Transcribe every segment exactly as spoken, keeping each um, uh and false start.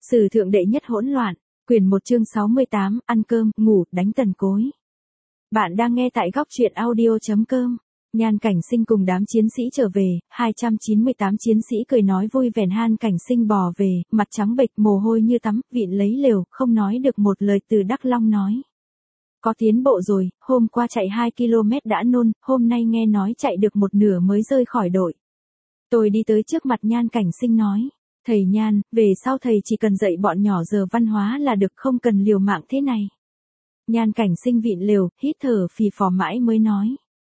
Sử thượng đệ nhất hỗn loạn, quyển một chương sáu mươi tám, ăn cơm, ngủ, đánh tần cối. Bạn đang nghe tại góc truyện audio.com. Nhan Cảnh Sinh cùng đám chiến sĩ trở về, hai trăm chín mươi tám chiến sĩ cười nói vui vẻ. Han Cảnh Sinh bò về, mặt trắng bệch mồ hôi như tắm, vịn lấy lều, không nói được một lời. Từ Đắk Long nói. Có tiến bộ rồi, hôm qua chạy hai ki lô mét đã nôn, hôm nay nghe nói chạy được một nửa mới rơi khỏi đội. Tôi đi tới trước mặt Nhan Cảnh Sinh nói. Thầy Nhan, về sau thầy chỉ cần dạy bọn nhỏ giờ văn hóa là được, không cần liều mạng thế này. Nhan Cảnh Sinh vịn lều, hít thở phì phò mãi mới nói.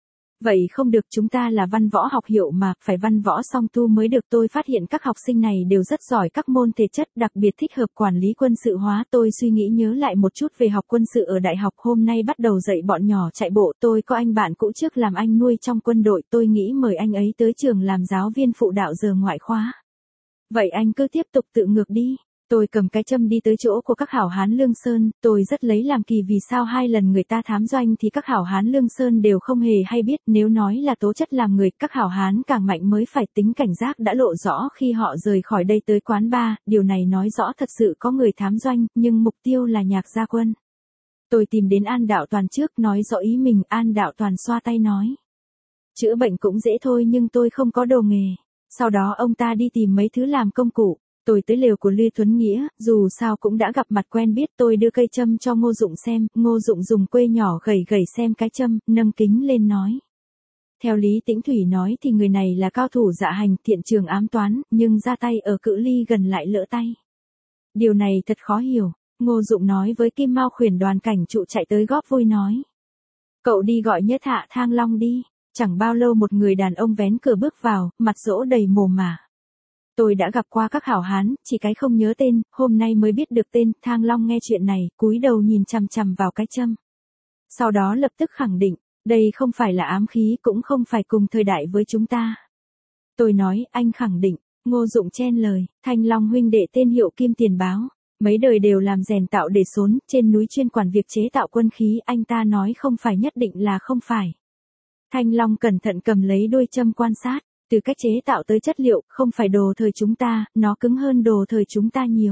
Vậy không được, chúng ta là văn võ học hiệu mà, phải văn võ song tu mới được. Tôi phát hiện các học sinh này đều rất giỏi các môn thể chất, đặc biệt thích hợp quản lý quân sự hóa. Tôi suy nghĩ nhớ lại một chút về học quân sự ở đại học, hôm nay bắt đầu dạy bọn nhỏ chạy bộ. Tôi có anh bạn cũ trước làm anh nuôi trong quân đội, tôi nghĩ mời anh ấy tới trường làm giáo viên phụ đạo giờ ngoại khóa. Vậy anh cứ tiếp tục tự ngược đi. Tôi cầm cái châm đi tới chỗ của các hảo hán Lương Sơn, tôi rất lấy làm kỳ vì sao hai lần người ta thám doanh thì các hảo hán Lương Sơn đều không hề hay biết. Nếu nói là tố chất làm người, các hảo hán càng mạnh mới phải. Tính cảnh giác đã lộ rõ khi họ rời khỏi đây tới quán bar, điều này nói rõ thật sự có người thám doanh, nhưng mục tiêu là Nhạc Gia Quân. Tôi tìm đến An Đạo Toàn trước, nói rõ ý mình. An Đạo Toàn xoa tay nói. Chữa bệnh cũng dễ thôi nhưng tôi không có đồ nghề. Sau đó ông ta đi tìm mấy thứ làm công cụ. Tôi tới lều của Lê Thuấn Nghĩa, dù sao cũng đã gặp mặt quen biết. Tôi đưa cây châm cho Ngô Dụng xem, Ngô Dụng dùng que nhỏ gẩy gẩy xem cái châm, nâng kính lên nói. Theo Lý Tĩnh Thủy nói thì người này là cao thủ dạ hành, thiện trường ám toán, nhưng ra tay ở cự ly gần lại lỡ tay. Điều này thật khó hiểu, Ngô Dụng nói với Kim Mao khuyển Đoàn Cảnh Trụ chạy tới góp vui nói. Cậu đi gọi Nhất Hạ Thang Long đi. Chẳng bao lâu một người đàn ông vén cửa bước vào, mặt rỗ đầy mồ mả. Tôi đã gặp qua các hảo hán, chỉ cái không nhớ tên, hôm nay mới biết được tên. Thang Long nghe chuyện này, cúi đầu nhìn chằm chằm vào cái châm. Sau đó lập tức khẳng định, đây không phải là ám khí, cũng không phải cùng thời đại với chúng ta. Tôi nói, anh khẳng định. Ngô Dụng chen lời, Thanh Long huynh đệ tên hiệu Kim Tiền Báo. Mấy đời đều làm rèn tạo để xốn, trên núi chuyên quản việc chế tạo quân khí, anh ta nói không phải nhất định là không phải. Thanh Long cẩn thận cầm lấy đuôi châm quan sát, từ cách chế tạo tới chất liệu, không phải đồ thời chúng ta, nó cứng hơn đồ thời chúng ta nhiều.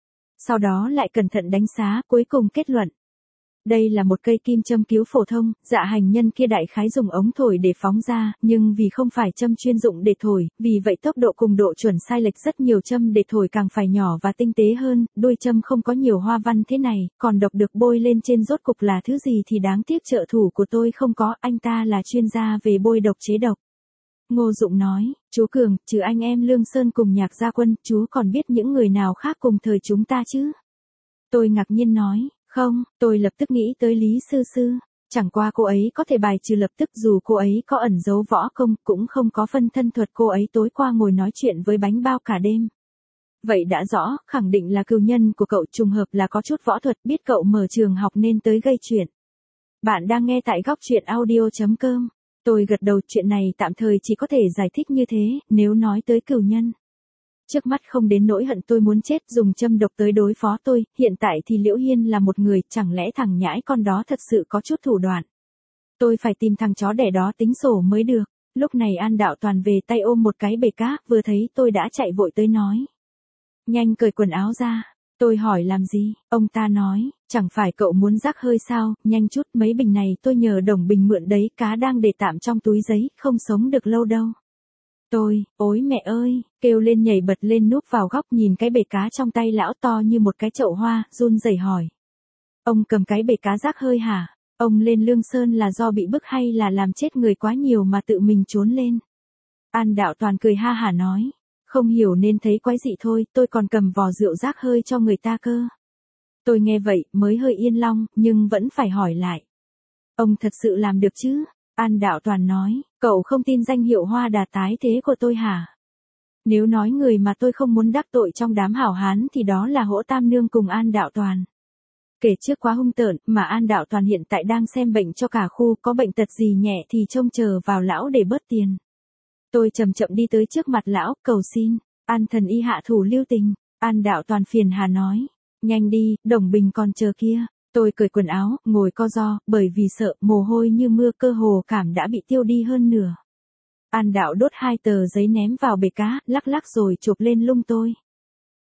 Sau đó lại cẩn thận đánh giá, cuối cùng kết luận. Đây là một cây kim châm cứu phổ thông, dạ hành nhân kia đại khái dùng ống thổi để phóng ra, nhưng vì không phải châm chuyên dụng để thổi, vì vậy tốc độ cùng độ chuẩn sai lệch rất nhiều. Châm để thổi càng phải nhỏ và tinh tế hơn, đuôi châm không có nhiều hoa văn thế này, còn độc được bôi lên trên rốt cục là thứ gì thì đáng tiếc trợ thủ của tôi không có, anh ta là chuyên gia về bôi độc chế độc. Ngô Dụng nói, chú Cường, trừ anh em Lương Sơn cùng Nhạc Gia Quân, chú còn biết những người nào khác cùng thời chúng ta chứ? Tôi ngạc nhiên nói, không, tôi lập tức nghĩ tới Lý Sư Sư. Chẳng qua cô ấy có thể bài trừ lập tức, dù cô ấy có ẩn giấu võ công, cũng không có phân thân thuật. Cô ấy tối qua ngồi nói chuyện với bánh bao cả đêm. Vậy đã rõ, khẳng định là cừu nhân của cậu, trùng hợp là có chút võ thuật, biết cậu mở trường học nên tới gây chuyện. Bạn đang nghe tại góc truyện audio.com. Tôi gật đầu, chuyện này tạm thời chỉ có thể giải thích như thế, nếu nói tới cừu nhân. Trước mắt không đến nỗi hận tôi muốn chết, dùng châm độc tới đối phó tôi, hiện tại thì Liễu Hiên là một người, chẳng lẽ thằng nhãi con đó thật sự có chút thủ đoạn. Tôi phải tìm thằng chó đẻ đó tính sổ mới được. Lúc này An Đạo Toàn về tay ôm một cái bể cá, vừa thấy tôi đã chạy vội tới nói. Nhanh cởi quần áo ra. Tôi hỏi làm gì, ông ta nói, chẳng phải cậu muốn rắc hơi sao, nhanh chút, mấy bình này tôi nhờ Đồng Bình mượn đấy, cá đang để tạm trong túi giấy, không sống được lâu đâu. Tôi, ôi mẹ ơi, kêu lên nhảy bật lên núp vào góc nhìn cái bể cá trong tay lão to như một cái chậu hoa, run rẩy hỏi. Ông cầm cái bể cá rắc hơi hả? Ông lên Lương Sơn là do bị bức hay là làm chết người quá nhiều mà tự mình trốn lên? An Đạo Toàn cười ha hả nói. Không hiểu nên thấy quái dị thôi, tôi còn cầm vò rượu rác hơi cho người ta cơ. Tôi nghe vậy, mới hơi yên lòng, nhưng vẫn phải hỏi lại. Ông thật sự làm được chứ? An Đạo Toàn nói, cậu không tin danh hiệu hoa đà tái thế của tôi hả? Nếu nói người mà tôi không muốn đắc tội trong đám hảo hán thì đó là Hỗ Tam Nương cùng An Đạo Toàn. Kể trước quá hung tợn, mà An Đạo Toàn hiện tại đang xem bệnh cho cả khu, có bệnh tật gì nhẹ thì trông chờ vào lão để bớt tiền. Tôi chậm chậm đi tới trước mặt lão, cầu xin, An thần y hạ thủ lưu tình. An Đạo Toàn phiền hà nói, nhanh đi, Đồng Bình còn chờ kia. Tôi cởi quần áo, ngồi co ro, bởi vì sợ, mồ hôi như mưa, cơ hồ cảm đã bị tiêu đi hơn nửa. An Đạo đốt hai tờ giấy ném vào bể cá, lắc lắc rồi chụp lên lung tôi.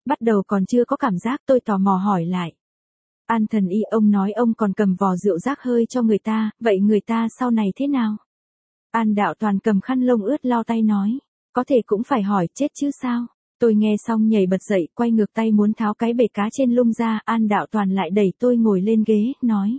Bắt đầu còn chưa có cảm giác, tôi tò mò hỏi lại. An thần y, ông nói ông còn cầm vò rượu rác hơi cho người ta, vậy người ta sau này thế nào? An Đạo Toàn cầm khăn lông ướt lau tay nói. Có thể cũng phải hỏi, chết chứ sao? Tôi nghe xong nhảy bật dậy, quay ngược tay muốn tháo cái bể cá trên lung ra, An Đạo Toàn lại đẩy tôi ngồi lên ghế, nói.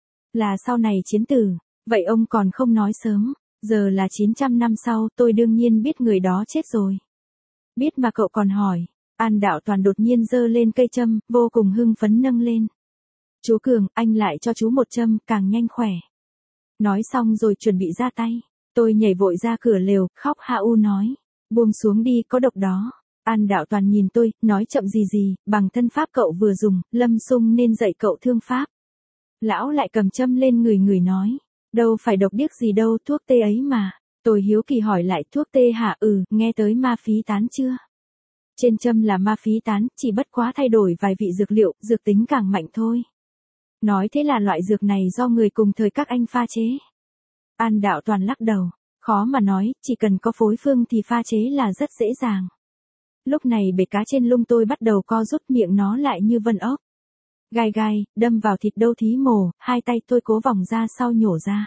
Là sau này chiến tử, vậy ông còn không nói sớm, giờ là chín trăm năm sau, tôi đương nhiên biết người đó chết rồi. Biết mà cậu còn hỏi, An Đạo Toàn đột nhiên giơ lên cây châm, vô cùng hưng phấn nâng lên. Chú Cường, anh lại cho chú một châm, càng nhanh khỏe. Nói xong rồi chuẩn bị ra tay, tôi nhảy vội ra cửa lều, khóc ha u nói. Buông xuống đi, có độc đó. An Đạo Toàn nhìn tôi, nói chậm gì gì, bằng thân pháp cậu vừa dùng, Lâm Sung nên dạy cậu thương pháp. Lão lại cầm châm lên người người nói. Đâu phải độc điếc gì đâu, thuốc tê ấy mà. Tôi hiếu kỳ hỏi lại, thuốc tê hả? Ừ, nghe tới ma phí tán chưa? Trên châm là ma phí tán, chỉ bất quá thay đổi vài vị dược liệu, dược tính càng mạnh thôi. Nói thế là loại dược này do người cùng thời các anh pha chế. An Đạo Toàn lắc đầu. Khó mà nói, chỉ cần có phối phương thì pha chế là rất dễ dàng. Lúc này bể cá trên lung tôi bắt đầu co rút, miệng nó lại như vân ốc. Gai gai, đâm vào thịt đâu thí mồ, hai tay tôi cố vòng ra sau nhổ ra.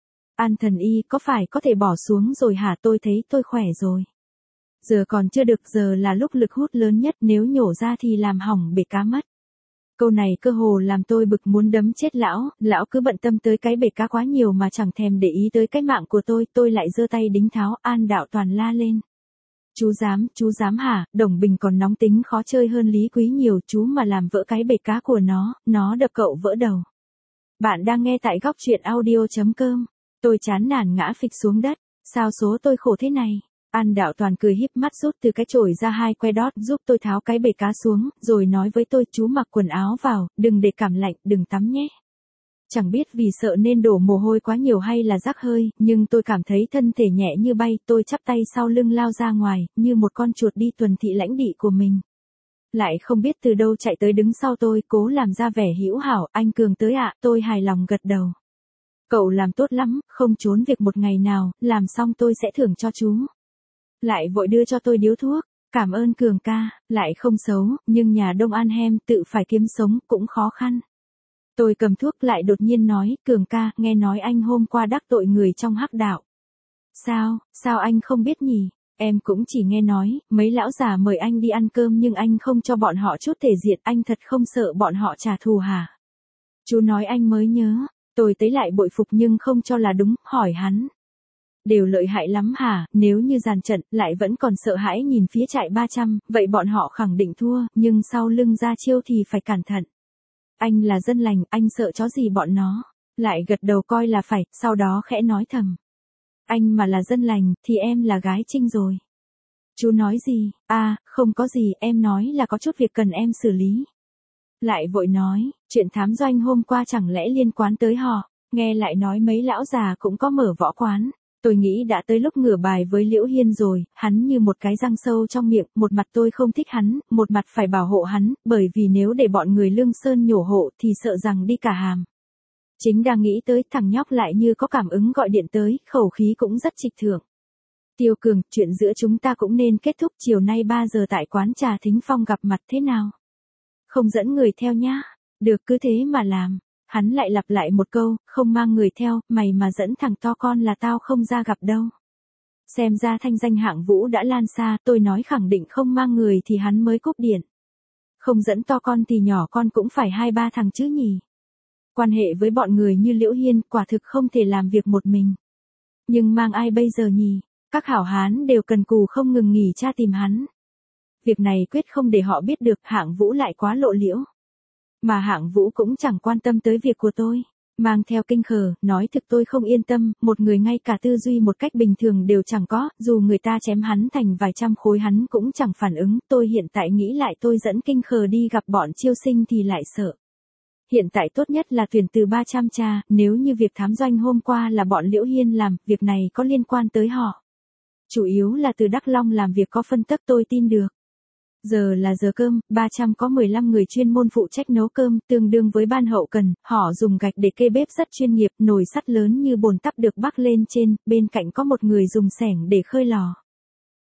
An thần y, có phải có thể bỏ xuống rồi hả? Tôi thấy tôi khỏe rồi. Giờ còn chưa được, giờ là lúc lực hút lớn nhất, nếu nhổ ra thì làm hỏng bể cá mất. Câu này cơ hồ làm tôi bực muốn đấm chết lão, lão cứ bận tâm tới cái bể cá quá nhiều mà chẳng thèm để ý tới cái mạng của tôi, tôi lại giơ tay đính tháo. An Đạo Toàn la lên. Chú dám, chú dám hả? Đồng Bình còn nóng tính khó chơi hơn Lý Quý nhiều, chú mà làm vỡ cái bể cá của nó, nó đập cậu vỡ đầu. Bạn đang nghe tại góc truyện audio chấm com. Tôi chán nản ngã phịch xuống đất, sao số tôi khổ thế này? An Đạo Toàn cười híp mắt rút từ cái chổi ra hai que đót giúp tôi tháo cái bể cá xuống, rồi nói với tôi, chú mặc quần áo vào, đừng để cảm lạnh, đừng tắm nhé. Chẳng biết vì sợ nên đổ mồ hôi quá nhiều hay là rắc hơi, nhưng tôi cảm thấy thân thể nhẹ như bay, tôi chắp tay sau lưng lao ra ngoài, như một con chuột đi tuần thị lãnh địa của mình. Lại không biết từ đâu chạy tới đứng sau tôi, cố làm ra vẻ hữu hảo, anh Cường tới ạ, tôi hài lòng gật đầu. Cậu làm tốt lắm, không trốn việc một ngày nào, làm xong tôi sẽ thưởng cho chú. Lại vội đưa cho tôi điếu thuốc, cảm ơn Cường ca, lại không xấu, nhưng nhà Đông An Hem tự phải kiếm sống cũng khó khăn. Tôi cầm thuốc lại đột nhiên nói, Cường ca, nghe nói anh hôm qua đắc tội người trong hắc đạo. Sao, sao anh không biết nhỉ? Em cũng chỉ nghe nói, mấy lão già mời anh đi ăn cơm nhưng anh không cho bọn họ chút thể diện, anh thật không sợ bọn họ trả thù hả? Chú nói anh mới nhớ, tôi thấy lại bội phục nhưng không cho là đúng, hỏi hắn. Đều lợi hại lắm hả? Nếu như dàn trận, lại vẫn còn sợ hãi nhìn phía trại ba trăm, vậy bọn họ khẳng định thua, nhưng sau lưng ra chiêu thì phải cẩn thận. Anh là dân lành, anh sợ chó gì bọn nó? Lại gật đầu coi là phải, sau đó khẽ nói thầm. Anh mà là dân lành, thì em là gái Trinh rồi. Chú nói gì? À, không có gì, em nói là có chút việc cần em xử lý. Lại vội nói, chuyện thám doanh hôm qua chẳng lẽ liên quan tới họ, nghe lại nói mấy lão già cũng có mở võ quán. Tôi nghĩ đã tới lúc ngửa bài với Liễu Hiên rồi, hắn như một cái răng sâu trong miệng, một mặt tôi không thích hắn, một mặt phải bảo hộ hắn, bởi vì nếu để bọn người Lương Sơn nhổ hộ thì sợ rằng đi cả hàm. Chính đang nghĩ tới, thằng nhóc lại như có cảm ứng gọi điện tới, khẩu khí cũng rất trịch thượng. Tiêu Cường, chuyện giữa chúng ta cũng nên kết thúc, chiều nay ba giờ tại quán trà Thính Phong gặp mặt thế nào? Không dẫn người theo nhá. Được, cứ thế mà làm. Hắn lại lặp lại một câu, không mang người theo, mày mà dẫn thằng to con là tao không ra gặp đâu. Xem ra thanh danh Hạng Vũ đã lan xa, tôi nói khẳng định không mang người thì hắn mới cúp điện. Không dẫn to con thì nhỏ con cũng phải hai ba thằng chứ nhỉ. Quan hệ với bọn người như Liễu Hiên, quả thực không thể làm việc một mình. Nhưng mang ai bây giờ nhỉ? Các hảo hán đều cần cù không ngừng nghỉ tra tìm hắn. Việc này quyết không để họ biết được, Hạng Vũ lại quá lộ liễu. Mà Hạng Vũ cũng chẳng quan tâm tới việc của tôi. Mang theo kinh khờ, nói thực tôi không yên tâm, một người ngay cả tư duy một cách bình thường đều chẳng có, dù người ta chém hắn thành vài trăm khối hắn cũng chẳng phản ứng, tôi hiện tại nghĩ lại tôi dẫn kinh khờ đi gặp bọn Chiêu Sinh thì lại sợ. Hiện tại tốt nhất là tuyển từ ba trăm cha, nếu như việc thám doanh hôm qua là bọn Liễu Hiên làm, việc này có liên quan tới họ. Chủ yếu là từ Đắk Long làm việc có phân tấp tôi tin được. Giờ là giờ cơm, ba trăm có mười lăm người chuyên môn phụ trách nấu cơm, tương đương với ban hậu cần, họ dùng gạch để kê bếp rất chuyên nghiệp, nồi sắt lớn như bồn tắp được bắc lên trên, bên cạnh có một người dùng xẻng để khơi lò.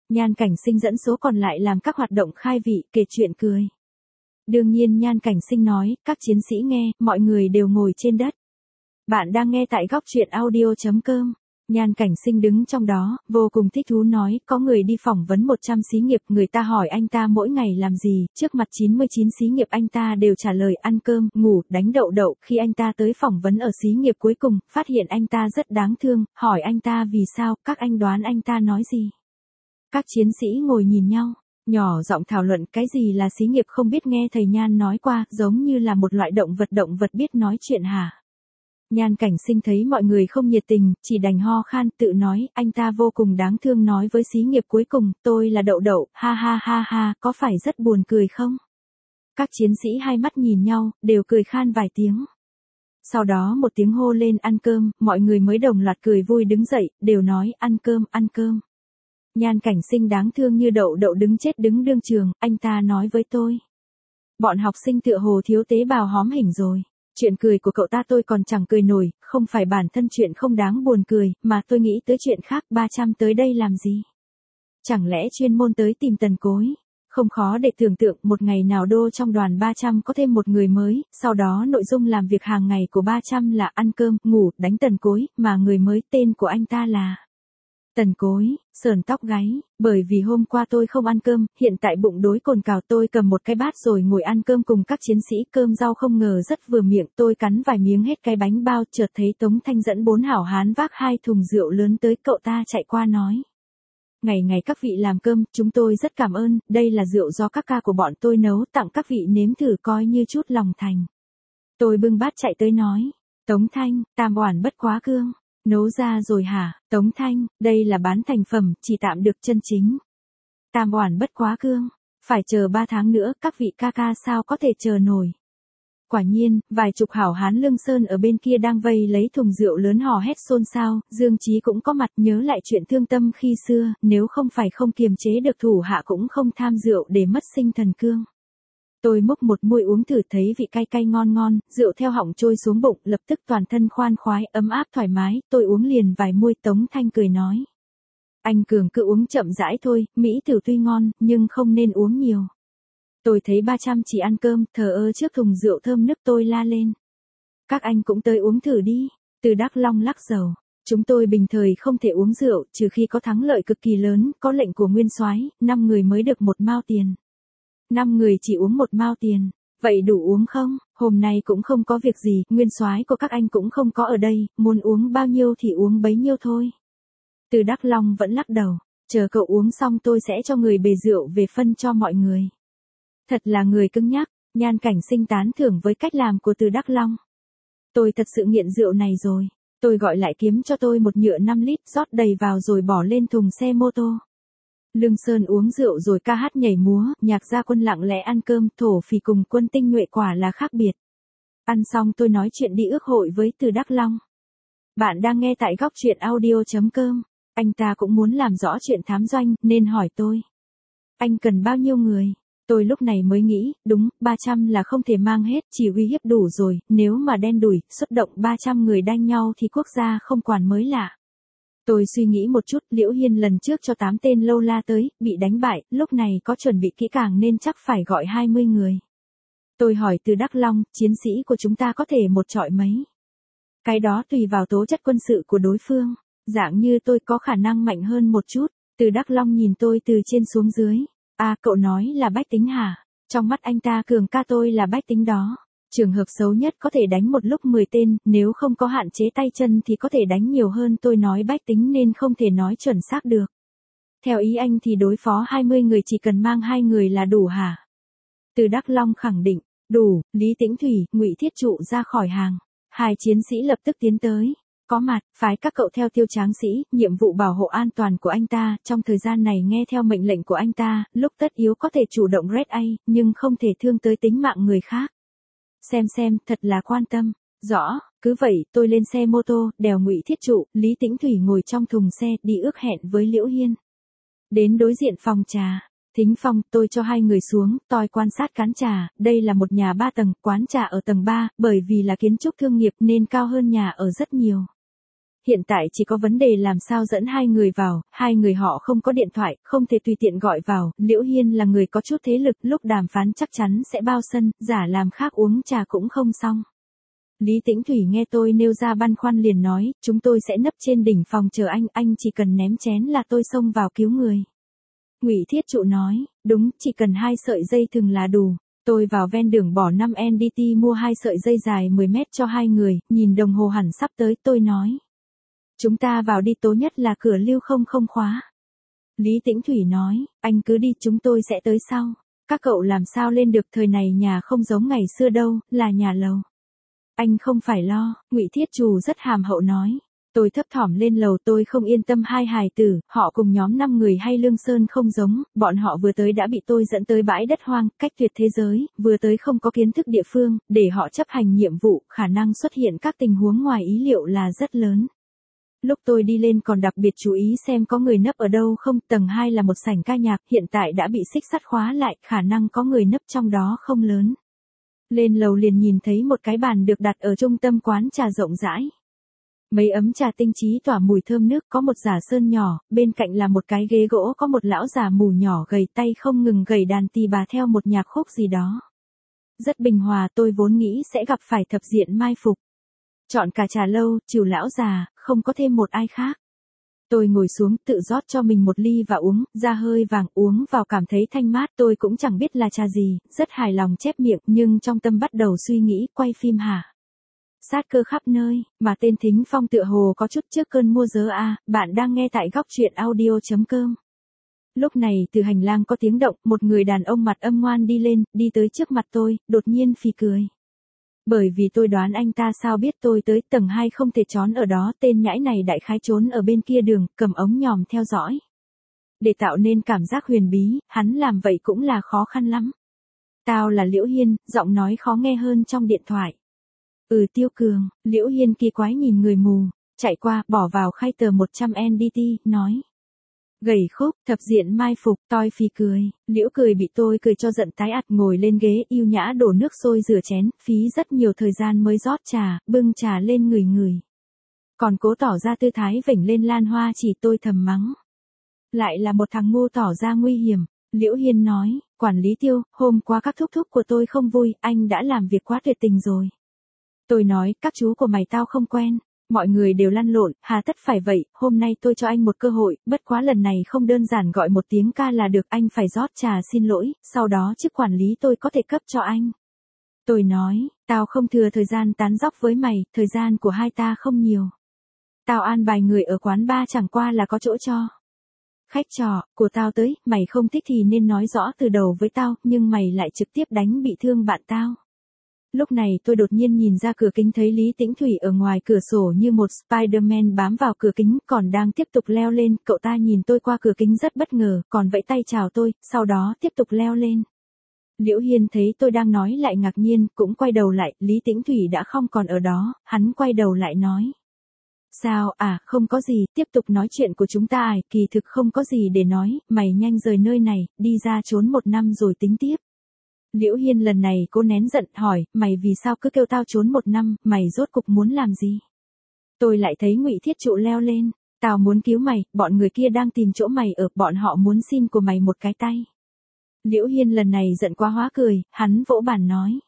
Nhan Cảnh Sinh dẫn số còn lại làm các hoạt động khai vị, kể chuyện cười. Đương nhiên Nhan Cảnh Sinh nói, các chiến sĩ nghe, mọi người đều ngồi trên đất. Bạn đang nghe tại góc truyện audio.com. Nhan Cảnh Sinh đứng trong đó, vô cùng thích thú nói, có người đi phỏng vấn một trăm xí nghiệp, người ta hỏi anh ta mỗi ngày làm gì, trước mặt chín mươi chín xí nghiệp anh ta đều trả lời ăn cơm, ngủ, đánh đậu đậu, khi anh ta tới phỏng vấn ở xí nghiệp cuối cùng, phát hiện anh ta rất đáng thương, hỏi anh ta vì sao, các anh đoán anh ta nói gì. Các chiến sĩ ngồi nhìn nhau, nhỏ giọng thảo luận cái gì là xí nghiệp không biết, nghe thầy Nhan nói qua, giống như là một loại động vật động vật biết nói chuyện hả. Nhan Cảnh Sinh thấy mọi người không nhiệt tình, chỉ đành ho khan, tự nói, anh ta vô cùng đáng thương nói với xí nghiệp cuối cùng, tôi là đậu đậu, ha ha ha ha, có phải rất buồn cười không? Các chiến sĩ hai mắt nhìn nhau, đều cười khan vài tiếng. Sau đó một tiếng hô lên ăn cơm, mọi người mới đồng loạt cười vui đứng dậy, đều nói ăn cơm, ăn cơm. Nhan Cảnh Sinh đáng thương như đậu đậu đứng chết đứng đương trường, anh ta nói với tôi. Bọn học sinh tựa hồ thiếu tế bào hóm hình rồi. Chuyện cười của cậu ta tôi còn chẳng cười nổi, không phải bản thân chuyện không đáng buồn cười, mà tôi nghĩ tới chuyện khác. Ba trăm tới đây làm gì? Chẳng lẽ chuyên môn tới tìm Tần Cối? Không khó để tưởng tượng một ngày nào Đô trong đoàn ba trăm có thêm một người mới, sau đó nội dung làm việc hàng ngày của ba trăm là ăn cơm, ngủ, đánh Tần Cối, mà người mới tên của anh ta là Tần Cối. Sờn tóc gáy, bởi vì hôm qua tôi không ăn cơm, hiện tại bụng đói cồn cào, tôi cầm một cái bát rồi ngồi ăn cơm cùng các chiến sĩ, cơm rau không ngờ rất vừa miệng, tôi cắn vài miếng hết cái bánh bao, chợt thấy Tống Thanh dẫn bốn hảo hán vác hai thùng rượu lớn tới, cậu ta chạy qua nói. Ngày ngày các vị làm cơm, chúng tôi rất cảm ơn, đây là rượu do các ca của bọn tôi nấu, tặng các vị nếm thử coi như chút lòng thành. Tôi bưng bát chạy tới nói, Tống Thanh, tam oản bất quá cương. Nấu ra rồi hả, Tống Thanh, đây là bán thành phẩm, chỉ tạm được chân chính. Tam oản bất quá cương, phải chờ ba tháng nữa, các vị ca ca sao có thể chờ nổi. Quả nhiên, vài chục hảo hán Lương Sơn ở bên kia đang vây lấy thùng rượu lớn hò hét xôn xao, Dương Chí cũng có mặt, nhớ lại chuyện thương tâm khi xưa, nếu không phải không kiềm chế được thủ hạ cũng không tham rượu để mất sinh thần cương. Tôi múc một muôi uống thử, thấy vị cay cay ngon ngon, rượu theo họng trôi xuống bụng, lập tức toàn thân khoan khoái, ấm áp thoải mái, tôi uống liền vài muôi. Tống Thanh cười nói. Anh Cường cứ uống chậm rãi thôi, mỹ tử tuy ngon, nhưng không nên uống nhiều. Tôi thấy ba trăm chỉ ăn cơm, thờ ơ trước thùng rượu thơm nức, tôi la lên. Các anh cũng tới uống thử đi. Từ Đắk Long lắc đầu. Chúng tôi bình thời không thể uống rượu, trừ khi có thắng lợi cực kỳ lớn, có lệnh của nguyên soái, năm người mới được một mao tiền. Năm người chỉ uống một mao tiền, vậy đủ uống không? Hôm nay cũng không có việc gì, nguyên soái của các anh cũng không có ở đây, muốn uống bao nhiêu thì uống bấy nhiêu thôi. Từ Đắk Long vẫn lắc đầu, chờ cậu uống xong tôi sẽ cho người bề rượu về phân cho mọi người. Thật là người cứng nhắc, Nhan Cảnh Sinh tán thưởng với cách làm của Từ Đắk Long. Tôi thật sự nghiện rượu này rồi, tôi gọi lại kiếm cho tôi một nhựa năm lít, rót đầy vào rồi bỏ lên thùng xe mô tô. Lương Sơn uống rượu rồi ca hát nhảy múa, Nhạc Gia Quân lặng lẽ ăn cơm, thổ phỉ cùng Quân tinh nhuệ quả là khác biệt. Ăn xong tôi nói chuyện đi ước hội với Từ Đắk Long. Bạn đang nghe tại góc truyện audio.com. Anh ta cũng muốn làm rõ chuyện thám doanh, nên hỏi tôi. Anh cần bao nhiêu người? Tôi lúc này mới nghĩ, đúng, ba trăm là không thể mang hết, chỉ uy hiếp đủ rồi, nếu mà đen đủi, xuất động ba trăm người đanh nhau thì quốc gia không quản mới lạ. Tôi suy nghĩ một chút, Liễu Hiên lần trước cho tám tên lâu la tới, bị đánh bại, lúc này có chuẩn bị kỹ càng nên chắc phải gọi hai mươi người. Tôi hỏi Từ Đắk Long, chiến sĩ của chúng ta có thể một trọi mấy? Cái đó tùy vào tố chất quân sự của đối phương, dạng như tôi có khả năng mạnh hơn một chút. Từ Đắk Long nhìn tôi từ trên xuống dưới. À, cậu nói là bách tính hả? Trong mắt anh ta Cường ca tôi là bách tính đó. Trường hợp xấu nhất có thể đánh một lúc mười tên, nếu không có hạn chế tay chân thì có thể đánh nhiều hơn. Tôi nói bách tính nên không thể nói chuẩn xác được. Theo ý anh thì đối phó hai mươi người chỉ cần mang hai người là đủ hả? Từ Đắk Long khẳng định, đủ. Lý Tĩnh Thủy, Ngụy Thiết Trụ ra khỏi hàng. Hai chiến sĩ lập tức tiến tới. Có mặt, phái các cậu theo Tiêu Tráng Sĩ, nhiệm vụ bảo hộ an toàn của anh ta, trong thời gian này nghe theo mệnh lệnh của anh ta, lúc tất yếu có thể chủ động red A, nhưng không thể thương tới tính mạng người khác. Xem xem, thật là quan tâm. Rõ, cứ vậy, tôi lên xe mô tô, đèo Ngụy Thiết Trụ, Lý Tĩnh Thủy ngồi trong thùng xe, đi ước hẹn với Liễu Hiên. Đến đối diện phòng trà. Thính Phong, tôi cho hai người xuống, tôi quan sát quán trà, đây là một nhà ba tầng, quán trà ở tầng ba, bởi vì là kiến trúc thương nghiệp nên cao hơn nhà ở rất nhiều. Hiện tại chỉ có vấn đề làm sao dẫn hai người vào, hai người họ không có điện thoại, không thể tùy tiện gọi vào, Liễu Hiên là người có chút thế lực, lúc đàm phán chắc chắn sẽ bao sân, giả làm khác uống trà cũng không xong. Lý Tĩnh Thủy nghe tôi nêu ra băn khoăn liền nói, chúng tôi sẽ nấp trên đỉnh phòng chờ anh, anh chỉ cần ném chén là tôi xông vào cứu người. Ngụy Thiết Trụ nói, đúng, chỉ cần hai sợi dây thừng là đủ. Tôi vào ven đường bỏ năm en đê tê mua hai sợi dây dài mười mét cho hai người, nhìn đồng hồ hẳn sắp tới, tôi nói. Chúng ta vào đi, tố nhất là cửa lưu không không khóa. Lý Tĩnh Thủy nói, anh cứ đi, chúng tôi sẽ tới sau. Các cậu làm sao lên được, thời này nhà không giống ngày xưa đâu, là nhà lầu. Anh không phải lo, Ngụy Thiết Trù rất hàm hậu nói. Tôi thấp thỏm lên lầu, tôi không yên tâm hai hài tử, họ cùng nhóm năm người hay Lương Sơn không giống, bọn họ vừa tới đã bị tôi dẫn tới bãi đất hoang, cách tuyệt thế giới, vừa tới không có kiến thức địa phương, để họ chấp hành nhiệm vụ, khả năng xuất hiện các tình huống ngoài ý liệu là rất lớn. Lúc tôi đi lên còn đặc biệt chú ý xem có người nấp ở đâu không, tầng hai là một sảnh ca nhạc, hiện tại đã bị xích sắt khóa lại, khả năng có người nấp trong đó không lớn. Lên lầu liền nhìn thấy một cái bàn được đặt ở trung tâm quán trà rộng rãi. Mấy ấm trà tinh trí tỏa mùi thơm nước, có một giả sơn nhỏ, bên cạnh là một cái ghế gỗ, có một lão già mù nhỏ gầy tay không ngừng gầy đàn tỳ bà theo một nhạc khúc gì đó. Rất bình hòa, tôi vốn nghĩ sẽ gặp phải thập diện mai phục. Chọn cả trà lâu, trừ lão già, không có thêm một ai khác. Tôi ngồi xuống tự rót cho mình một ly và uống, ra hơi vàng, uống vào cảm thấy thanh mát, tôi cũng chẳng biết là trà gì, rất hài lòng chép miệng, nhưng trong tâm bắt đầu suy nghĩ, quay phim hả? Sát cơ khắp nơi, mà tên Thính Phong tựa hồ có chút trước cơn mua dớ a, bạn đang nghe tại góc truyện audio.com. Lúc này từ hành lang có tiếng động, một người đàn ông mặt âm ngoan đi lên, đi tới trước mặt tôi, đột nhiên phì cười. Bởi vì tôi đoán anh ta sao biết tôi tới tầng hai không thể trốn ở đó, tên nhãi này đại khái trốn ở bên kia đường, cầm ống nhòm theo dõi. Để tạo nên cảm giác huyền bí, hắn làm vậy cũng là khó khăn lắm. Tao là Liễu Hiên, giọng nói khó nghe hơn trong điện thoại. Ừ Tiêu Cường, Liễu Hiên kỳ quái nhìn người mù, chạy qua, bỏ vào khay tờ một trăm en đê tê, nói. Gầy khúc, thập diện mai phục, toi phì cười, Liễu cười bị tôi cười cho giận tái ặt, ngồi lên ghế yêu nhã đổ nước sôi rửa chén, phí rất nhiều thời gian mới rót trà, bưng trà lên người người. Còn cố tỏ ra tư thái vểnh lên lan hoa chỉ, tôi thầm mắng. Lại là một thằng ngu tỏ ra nguy hiểm. Liễu Hiên nói, quản lý Tiêu, hôm qua các thúc thúc của tôi không vui, anh đã làm việc quá tuyệt tình rồi. Tôi nói, các chú của mày tao không quen. Mọi người đều lăn lộn, hà tất phải vậy, hôm nay tôi cho anh một cơ hội, bất quá lần này không đơn giản gọi một tiếng ca là được, anh phải rót trà xin lỗi, sau đó chức quản lý tôi có thể cấp cho anh. Tôi nói, tao không thừa thời gian tán dóc với mày, thời gian của hai ta không nhiều. Tao an bài người ở quán bar chẳng qua là có chỗ cho. Khách trò, của tao tới, mày không thích thì nên nói rõ từ đầu với tao, nhưng mày lại trực tiếp đánh bị thương bạn tao. Lúc này tôi đột nhiên nhìn ra cửa kính thấy Lý Tĩnh Thủy ở ngoài cửa sổ như một Spider-Man bám vào cửa kính, còn đang tiếp tục leo lên, cậu ta nhìn tôi qua cửa kính rất bất ngờ, còn vẫy tay chào tôi, sau đó tiếp tục leo lên. Liễu Hiên thấy tôi đang nói lại ngạc nhiên, cũng quay đầu lại, Lý Tĩnh Thủy đã không còn ở đó, hắn quay đầu lại nói. Sao, à, không có gì, tiếp tục nói chuyện của chúng ta à, kỳ thực không có gì để nói, mày nhanh rời nơi này, đi ra trốn một năm rồi tính tiếp. Liễu Hiên lần này cô nén giận hỏi, mày vì sao cứ kêu tao trốn một năm, mày rốt cục muốn làm gì? Tôi lại thấy Ngụy Thiết Trụ leo lên, tao muốn cứu mày, bọn người kia đang tìm chỗ mày ở, bọn họ muốn xin của mày một cái tay. Liễu Hiên lần này giận quá hóa cười, hắn vỗ bàn nói.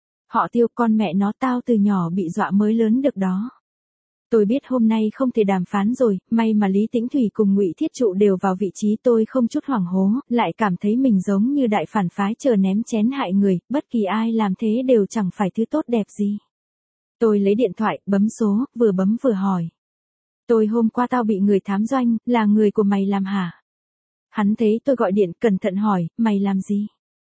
Họ Tiêu, con mẹ nó, tao từ nhỏ bị dọa mới lớn được đó. Tôi biết hôm nay không thể đàm phán rồi, may mà Lý Tĩnh Thủy cùng Ngụy Thiết Trụ đều vào vị trí, tôi không chút hoảng hố, lại cảm thấy mình giống như đại phản phái chờ ném chén hại người, bất kỳ ai làm thế đều chẳng phải thứ tốt đẹp gì. Tôi lấy điện thoại, bấm số, vừa bấm vừa hỏi. Tôi hôm qua tao bị người thám doanh, là người của mày làm hả? Hắn thấy tôi gọi điện, cẩn thận hỏi, mày làm gì?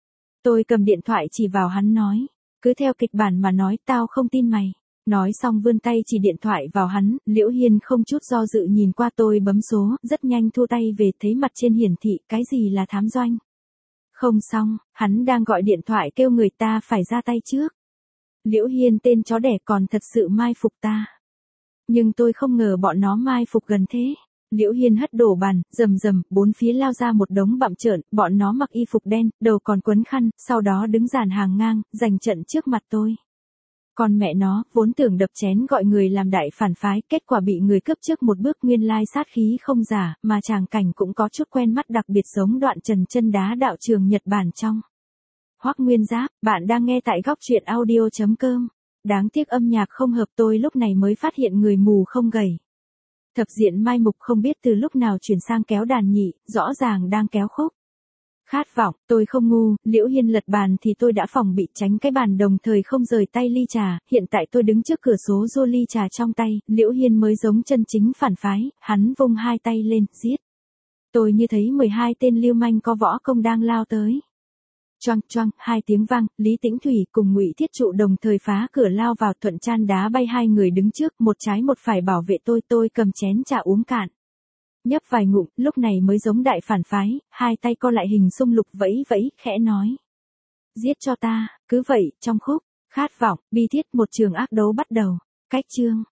Tôi cầm điện thoại chỉ vào hắn nói, cứ theo kịch bản mà nói, tao không tin mày. Nói xong vươn tay chỉ điện thoại vào hắn, Liễu Hiên không chút do dự nhìn qua tôi bấm số, rất nhanh thu tay về, thấy mặt trên hiển thị, cái gì là thám doanh. Không xong, hắn đang gọi điện thoại kêu người ta phải ra tay trước. Liễu Hiên tên chó đẻ còn thật sự mai phục ta. Nhưng tôi không ngờ bọn nó mai phục gần thế. Liễu Hiên hất đổ bàn, rầm rầm, bốn phía lao ra một đống bặm trợn, bọn nó mặc y phục đen, đầu còn quấn khăn, sau đó đứng dàn hàng ngang, giành trận trước mặt tôi. Còn mẹ nó, vốn tưởng đập chén gọi người làm đại phản phái, kết quả bị người cướp trước một bước, nguyên lai sát khí không giả, mà tràng cảnh cũng có chút quen mắt, đặc biệt giống đoạn trần chân đá đạo trường Nhật Bản trong. Hoắc Nguyên Giáp, bạn đang nghe tại góc truyện audio chấm com. Đáng tiếc âm nhạc không hợp, tôi lúc này mới phát hiện người mù không gầy. Thập diện mai mục không biết từ lúc nào chuyển sang kéo đàn nhị, rõ ràng đang kéo khúc. Khát vọng, tôi không ngu, Liễu Hiên lật bàn thì tôi đã phòng bị tránh cái bàn, đồng thời không rời tay ly trà, hiện tại tôi đứng trước cửa sổ rô ly trà trong tay, Liễu Hiên mới giống chân chính phản phái, hắn vung hai tay lên, giết. Tôi như thấy mười hai tên lưu manh có võ công đang lao tới. Choang choang, hai tiếng vang, Lý Tĩnh Thủy cùng Ngụy Thiết Trụ đồng thời phá cửa lao vào, thuận chan đá bay hai người đứng trước, một trái một phải bảo vệ tôi, tôi cầm chén trà uống cạn. Nhấp vài ngụm, lúc này mới giống đại phản phái, hai tay co lại hình sung lục vẫy vẫy, khẽ nói. Giết cho ta, cứ vậy, trong khúc, khát vọng, bi thiết, một trường ác đấu bắt đầu. Cách chương,